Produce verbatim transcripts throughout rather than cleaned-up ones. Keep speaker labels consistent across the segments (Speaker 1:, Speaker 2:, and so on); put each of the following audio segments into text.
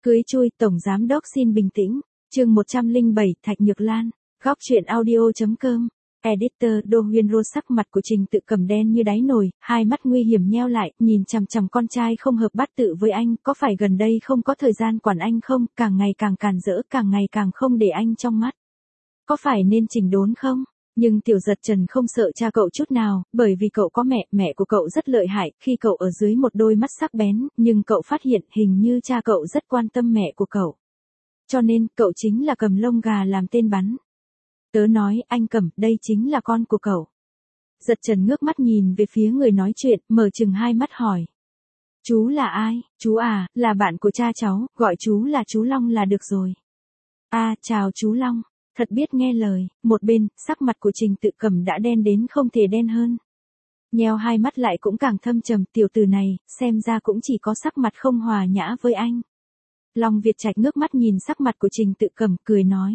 Speaker 1: Cưới chui, Tổng Giám Đốc xin bình tĩnh. Chương một trăm lẻ bảy, Thạch Nhược Lan. Góc truyện audio.com. Editor Đô Huyên Rô. Sắc mặt của Trình Tự Cầm đen như đáy nồi, hai mắt nguy hiểm nheo lại, nhìn chằm chằm con trai không hợp bát tự với anh, có phải gần đây không có thời gian quản anh không, càng ngày càng càn rỡ, càng ngày càng không để anh trong mắt. Có phải nên chỉnh đốn không? Nhưng Tiểu Giật Trần không sợ cha cậu chút nào, bởi vì cậu có mẹ, mẹ của cậu rất lợi hại, khi cậu ở dưới một đôi mắt sắc bén, nhưng cậu phát hiện hình như cha cậu rất quan tâm mẹ của cậu. Cho nên, cậu chính là cầm lông gà làm tên bắn. Tớ nói, anh Cẩm, đây chính là con của cậu. Giật Trần ngước mắt nhìn về phía người nói chuyện, mở chừng hai mắt hỏi. Chú là ai? Chú à, là bạn của cha cháu, gọi chú là chú Long là được rồi. À, chào chú Long. Thật biết nghe lời. Một bên, sắc mặt của Trình Tự Cầm đã đen đến không thể đen hơn. Nheo hai mắt lại cũng càng thâm trầm, tiểu tử này, xem ra cũng chỉ có sắc mặt không hòa nhã với anh. Long Việt Trạch ngước mắt nhìn sắc mặt của Trình Tự Cầm, cười nói.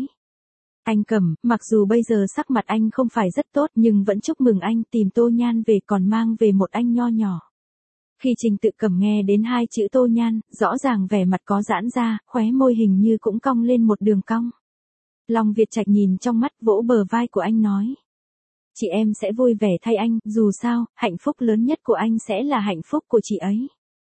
Speaker 1: Anh Cẩm, mặc dù bây giờ sắc mặt anh không phải rất tốt nhưng vẫn chúc mừng anh tìm Tô Nhan về còn mang về một anh nho nhỏ. Khi Trình Tự Cầm nghe đến hai chữ Tô Nhan, rõ ràng vẻ mặt có giãn ra, khóe môi hình như cũng cong lên một đường cong. Long Việt Trạch nhìn trong mắt, vỗ bờ vai của anh nói. Chị em sẽ vui vẻ thay anh, dù sao, hạnh phúc lớn nhất của anh sẽ là hạnh phúc của chị ấy.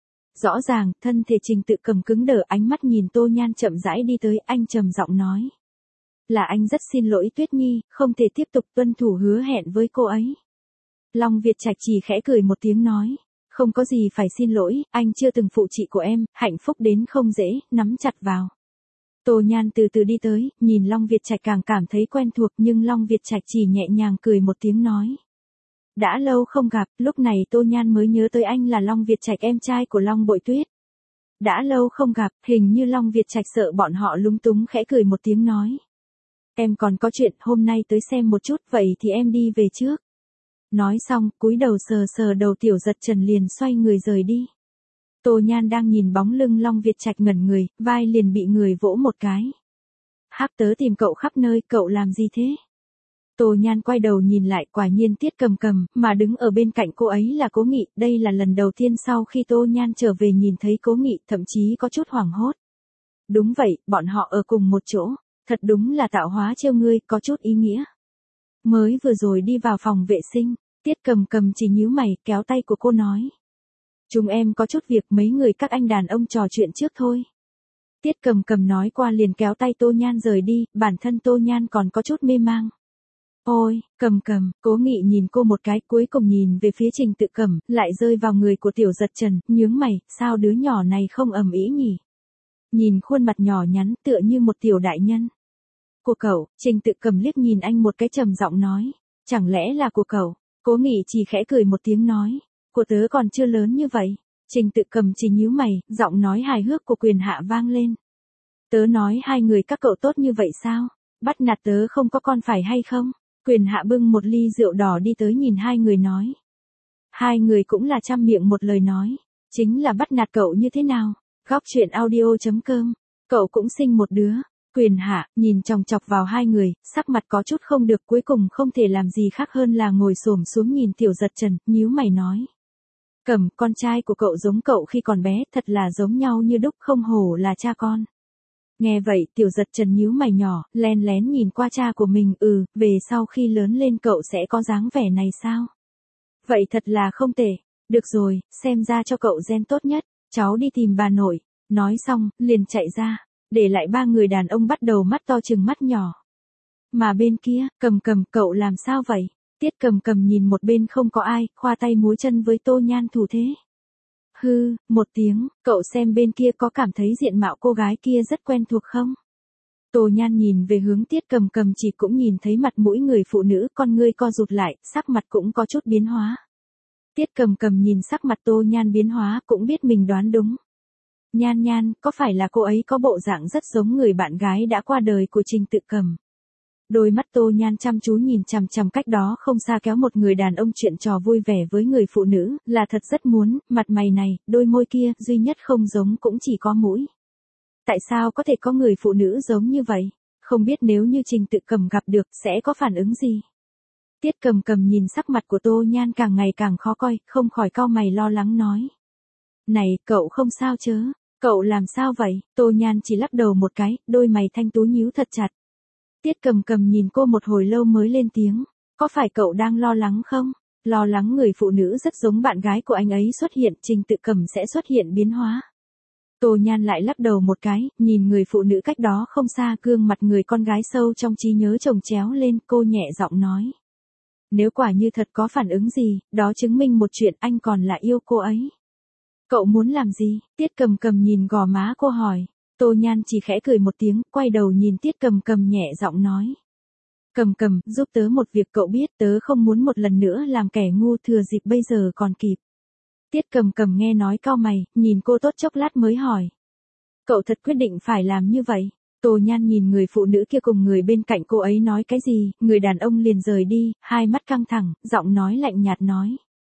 Speaker 1: Rõ ràng, thân thể Trình Tự Cầm cứng đờ, ánh mắt nhìn Tô Nhan chậm rãi đi tới, anh trầm giọng nói. Là anh rất xin lỗi Tuyết Nhi, không thể tiếp tục tuân thủ hứa hẹn với cô ấy. Long Việt Trạch chỉ khẽ cười một tiếng nói. Không có gì phải xin lỗi, anh chưa từng phụ chị của em, hạnh phúc đến không dễ, nắm chặt vào. Tô Nhan từ từ đi tới, nhìn Long Việt Trạch càng cảm thấy quen thuộc nhưng Long Việt Trạch chỉ nhẹ nhàng cười một tiếng nói. Đã lâu không gặp, lúc này Tô Nhan mới nhớ tới anh là Long Việt Trạch em trai của Long Bội Tuyết. Đã lâu không gặp, hình như Long Việt Trạch sợ bọn họ lúng túng khẽ cười một tiếng nói. Em còn có chuyện, hôm nay tới xem một chút, vậy thì em đi về trước. Nói xong, cúi đầu sờ sờ đầu Tiểu Giật Trần liền xoay người rời đi. Tô Nhan đang nhìn bóng lưng Long Việt Trạch ngẩn người, vai liền bị người vỗ một cái. Hắc tớ tìm cậu khắp nơi, cậu làm gì thế? Tô Nhan quay đầu nhìn lại, quả nhiên Tiết Cầm Cầm, mà đứng ở bên cạnh cô ấy là Cố Nghị, đây là lần đầu tiên sau khi Tô Nhan trở về nhìn thấy Cố Nghị, thậm chí có chút hoảng hốt. Đúng vậy, bọn họ ở cùng một chỗ, thật đúng là tạo hóa trêu ngươi, có chút ý nghĩa. Mới vừa rồi đi vào phòng vệ sinh, Tiết Cầm Cầm chỉ nhíu mày, kéo tay của cô nói. Chúng em có chút việc, mấy người các anh đàn ông trò chuyện trước thôi. Tiết Cầm Cầm nói qua liền kéo tay Tô Nhan rời đi, bản thân Tô Nhan còn có chút mê mang. Ôi, Cầm Cầm, Cố Nghị nhìn cô một cái, cuối cùng nhìn về phía Trình Tự Cầm, lại rơi vào người của Tiểu Giật Trần, nhướng mày, sao đứa nhỏ này không ầm ĩ nhỉ? Nhìn khuôn mặt nhỏ nhắn tựa như một tiểu đại nhân. Của cậu, Trình Tự Cầm liếc nhìn anh một cái trầm giọng nói. Chẳng lẽ là của cậu? Cố Nghị chỉ khẽ cười một tiếng nói. Của tớ còn chưa lớn như vậy. Trình Tự Cầm chỉ nhíu mày, giọng nói hài hước của Quyền Hạ vang lên. Tớ nói hai người các cậu tốt như vậy sao? Bắt nạt tớ không có con phải hay không? Quyền Hạ bưng một ly rượu đỏ đi tới nhìn hai người nói. Hai người cũng là trăm miệng một lời nói. Chính là bắt nạt cậu như thế nào? Góc truyện audio.com. Cậu cũng sinh một đứa. Quyền Hạ, nhìn chòng chọc vào hai người, sắc mặt có chút không được, cuối cùng không thể làm gì khác hơn là ngồi xổm xuống nhìn Tiểu Giật Trần, nhíu mày nói. Cẩm, con trai của cậu giống cậu khi còn bé, thật là giống nhau như đúc, không hổ là cha con. Nghe vậy, Tiểu Giật Trần nhíu mày nhỏ, len lén nhìn qua cha của mình, ừ, về sau khi lớn lên cậu sẽ có dáng vẻ này sao? Vậy thật là không tệ. Được rồi, xem ra cho cậu gen tốt nhất, cháu đi tìm bà nội. Nói xong, liền chạy ra. Để lại ba người đàn ông bắt đầu mắt to chừng mắt nhỏ. Mà bên kia, Cầm Cầm, cậu làm sao vậy? Tiết Cầm Cầm nhìn một bên không có ai, khoa tay múa chân với Tô Nhan thủ thế. Hư, một tiếng, cậu xem bên kia có cảm thấy diện mạo cô gái kia rất quen thuộc không? Tô Nhan nhìn về hướng Tiết Cầm Cầm, chỉ cũng nhìn thấy mặt mũi người phụ nữ, con ngươi co rụt lại, sắc mặt cũng có chút biến hóa. Tiết Cầm Cầm nhìn sắc mặt Tô Nhan biến hóa, cũng biết mình đoán đúng. Nhan Nhan, có phải là cô ấy có bộ dạng rất giống người bạn gái đã qua đời của Trình Tự Cầm? Đôi mắt Tô Nhan chăm chú nhìn chằm chằm cách đó không xa kéo một người đàn ông chuyện trò vui vẻ với người phụ nữ, là thật rất muốn, mặt mày này, đôi môi kia, duy nhất không giống cũng chỉ có mũi. Tại sao có thể có người phụ nữ giống như vậy? Không biết nếu như Trình Tự Cầm gặp được, sẽ có phản ứng gì? Tiết Cầm Cầm nhìn sắc mặt của Tô Nhan càng ngày càng khó coi, không khỏi cau mày lo lắng nói. Này, cậu không sao chớ? Cậu làm sao vậy? Tô Nhan chỉ lắc đầu một cái, đôi mày thanh tú nhíu thật chặt. Tiết Cầm Cầm nhìn cô một hồi lâu mới lên tiếng. Có phải cậu đang lo lắng không? Lo lắng người phụ nữ rất giống bạn gái của anh ấy xuất hiện, Trình Tự Cầm sẽ xuất hiện biến hóa. Tô Nhan lại lắc đầu một cái, nhìn người phụ nữ cách đó không xa, gương mặt người con gái sâu trong trí nhớ chồng chéo lên, cô nhẹ giọng nói. Nếu quả như thật có phản ứng gì, đó chứng minh một chuyện, anh còn là yêu cô ấy. Cậu muốn làm gì? Tiết Cầm Cầm nhìn gò má cô hỏi. Tô Nhan chỉ khẽ cười một tiếng, quay đầu nhìn Tiết Cầm Cầm nhẹ giọng nói. Cầm Cầm, giúp tớ một việc, cậu biết tớ không muốn một lần nữa làm kẻ ngu, thừa dịp bây giờ còn kịp. Tiết Cầm Cầm nghe nói cau mày, nhìn cô tốt chốc lát mới hỏi. Cậu thật quyết định phải làm như vậy? Tô Nhan nhìn người phụ nữ kia cùng người bên cạnh cô ấy nói cái gì, người đàn ông liền rời đi, hai mắt căng thẳng, giọng nói lạnh nhạt nói.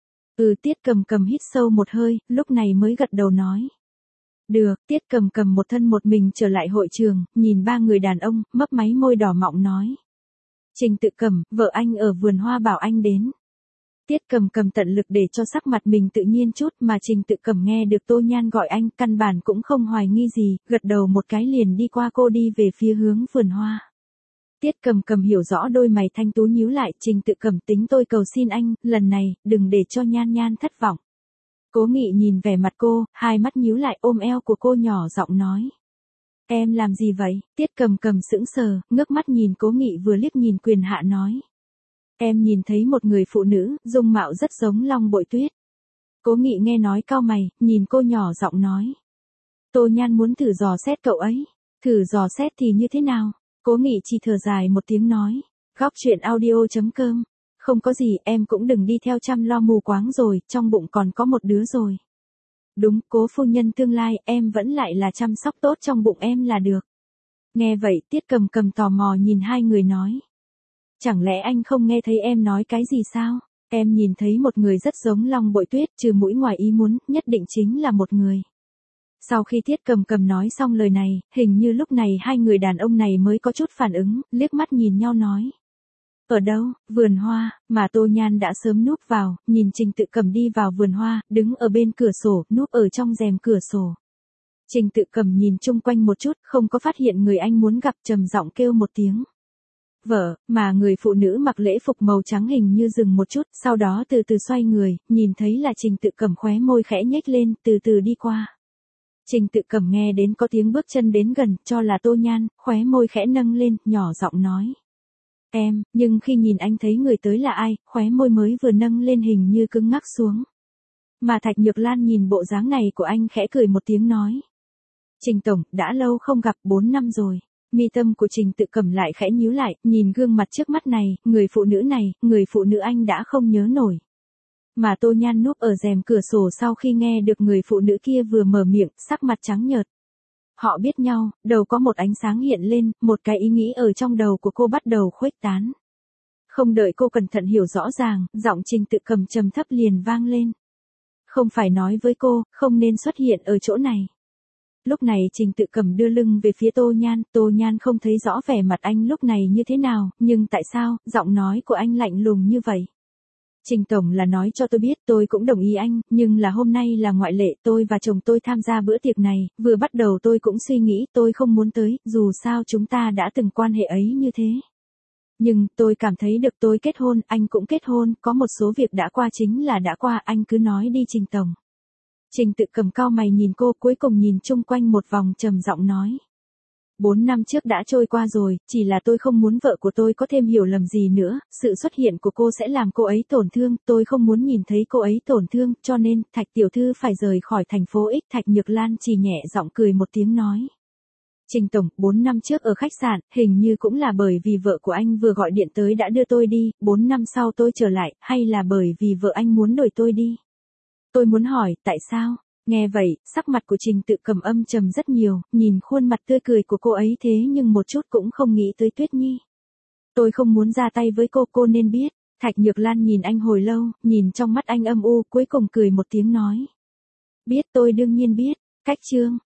Speaker 1: Ừ, Tiết Cầm Cầm hít sâu một hơi, lúc này mới gật đầu nói. Được, Tiết Cầm Cầm một thân một mình trở lại hội trường, nhìn ba người đàn ông, mấp máy môi đỏ mọng nói. Trình Tự Cầm, vợ anh ở vườn hoa bảo anh đến. Tiết Cầm Cầm tận lực để cho sắc mặt mình tự nhiên chút, mà Trình Tự Cầm nghe được Tô Nhan gọi anh, căn bản cũng không hoài nghi gì, gật đầu một cái liền đi qua cô đi về phía hướng vườn hoa. Tiết Cầm Cầm hiểu rõ, đôi mày thanh tú nhíu lại, Trình Tự Cầm, tính tôi cầu xin anh, lần này, đừng để cho Nhan Nhan thất vọng. Cố Nghị nhìn vẻ mặt cô, hai mắt nhíu lại, ôm eo của cô nhỏ giọng nói. Em làm gì vậy? Tiết Cầm Cầm sững sờ, ngước mắt nhìn Cố Nghị vừa liếc nhìn Quyền Hạ nói. Em nhìn thấy một người phụ nữ, dung mạo rất giống Long Bội Tuyết. Cố Nghị nghe nói cau mày, nhìn cô nhỏ giọng nói. Tô Nhan muốn thử dò xét cậu ấy. Thử dò xét thì như thế nào? Cố Nghị chỉ thở dài một tiếng nói. Góc chuyện audio chấm com. Không có gì, em cũng đừng đi theo chăm lo mù quáng rồi, trong bụng còn có một đứa rồi. Đúng, Cố phu nhân tương lai, em vẫn lại là chăm sóc tốt trong bụng em là được. Nghe vậy, Tiết Cầm Cầm tò mò nhìn hai người nói. Chẳng lẽ anh không nghe thấy em nói cái gì sao? Em nhìn thấy một người rất giống Long Bội Tuyết, trừ mũi ngoài ý muốn, nhất định chính là một người. Sau khi Tiết Cầm Cầm nói xong lời này, hình như lúc này hai người đàn ông này mới có chút phản ứng, liếc mắt nhìn nhau nói. Ở đâu? Vườn hoa, mà Tô Nhan đã sớm núp vào, nhìn Trình Tự Cầm đi vào vườn hoa, đứng ở bên cửa sổ, núp ở trong rèm cửa sổ. Trình Tự Cầm nhìn chung quanh một chút, không có phát hiện người anh muốn gặp, trầm giọng kêu một tiếng. Vợ, mà người phụ nữ mặc lễ phục màu trắng hình như dừng một chút, sau đó từ từ xoay người, nhìn thấy là Trình Tự Cầm, khóe môi khẽ nhếch lên, từ từ đi qua. Trình Tự Cầm nghe đến có tiếng bước chân đến gần, cho là Tô Nhan, khóe môi khẽ nâng lên, nhỏ giọng nói. Em, nhưng khi nhìn anh thấy người tới là ai, khóe môi mới vừa nâng lên hình như cứng ngắc xuống. Mà Thạch Nhược Lan nhìn bộ dáng này của anh khẽ cười một tiếng nói. Trình Tổng, đã lâu không gặp, bốn năm rồi. Mi tâm của Trình Tự Cầm lại khẽ nhíu lại, nhìn gương mặt trước mắt này, người phụ nữ này, người phụ nữ anh đã không nhớ nổi. Mà Tô Nhan núp ở rèm cửa sổ sau khi nghe được người phụ nữ kia vừa mở miệng, sắc mặt trắng nhợt. Họ biết nhau, đầu có một ánh sáng hiện lên, một cái ý nghĩ ở trong đầu của cô bắt đầu khuếch tán. Không đợi cô cẩn thận hiểu rõ ràng, giọng Trình Tự Cầm trầm thấp liền vang lên. Không phải nói với cô, không nên xuất hiện ở chỗ này. Lúc này Trình Tự Cầm đưa lưng về phía Tô Nhan, Tô Nhan không thấy rõ vẻ mặt anh lúc này như thế nào, nhưng tại sao, giọng nói của anh lạnh lùng như vậy. Trình Tổng là nói cho tôi biết, tôi cũng đồng ý anh, nhưng là hôm nay là ngoại lệ, tôi và chồng tôi tham gia bữa tiệc này, vừa bắt đầu tôi cũng suy nghĩ tôi không muốn tới, dù sao chúng ta đã từng quan hệ ấy như thế. Nhưng, tôi cảm thấy được tôi kết hôn, anh cũng kết hôn, có một số việc đã qua chính là đã qua, anh cứ nói đi Trình Tổng. Trình Tự Cầm cau mày nhìn cô, cuối cùng nhìn chung quanh một vòng trầm giọng nói. Bốn năm trước đã trôi qua rồi, chỉ là tôi không muốn vợ của tôi có thêm hiểu lầm gì nữa, sự xuất hiện của cô sẽ làm cô ấy tổn thương, tôi không muốn nhìn thấy cô ấy tổn thương, cho nên, Thạch tiểu thư phải rời khỏi thành phố X. Thạch Nhược Lan chỉ nhẹ giọng cười một tiếng nói. Trình Tổng, bốn năm trước ở khách sạn, hình như cũng là bởi vì vợ của anh vừa gọi điện tới đã đưa tôi đi, bốn năm sau tôi trở lại, hay là bởi vì vợ anh muốn đuổi tôi đi? Tôi muốn hỏi, tại sao? Nghe vậy, sắc mặt của Trình Tự Cầm âm trầm rất nhiều, nhìn khuôn mặt tươi cười của cô ấy thế nhưng một chút cũng không nghĩ tới Tuyết Nhi. Tôi không muốn ra tay với cô, cô nên biết. Thạch Nhược Lan nhìn anh hồi lâu, nhìn trong mắt anh âm u, cuối cùng cười một tiếng nói. Biết, tôi đương nhiên biết. Cách chương.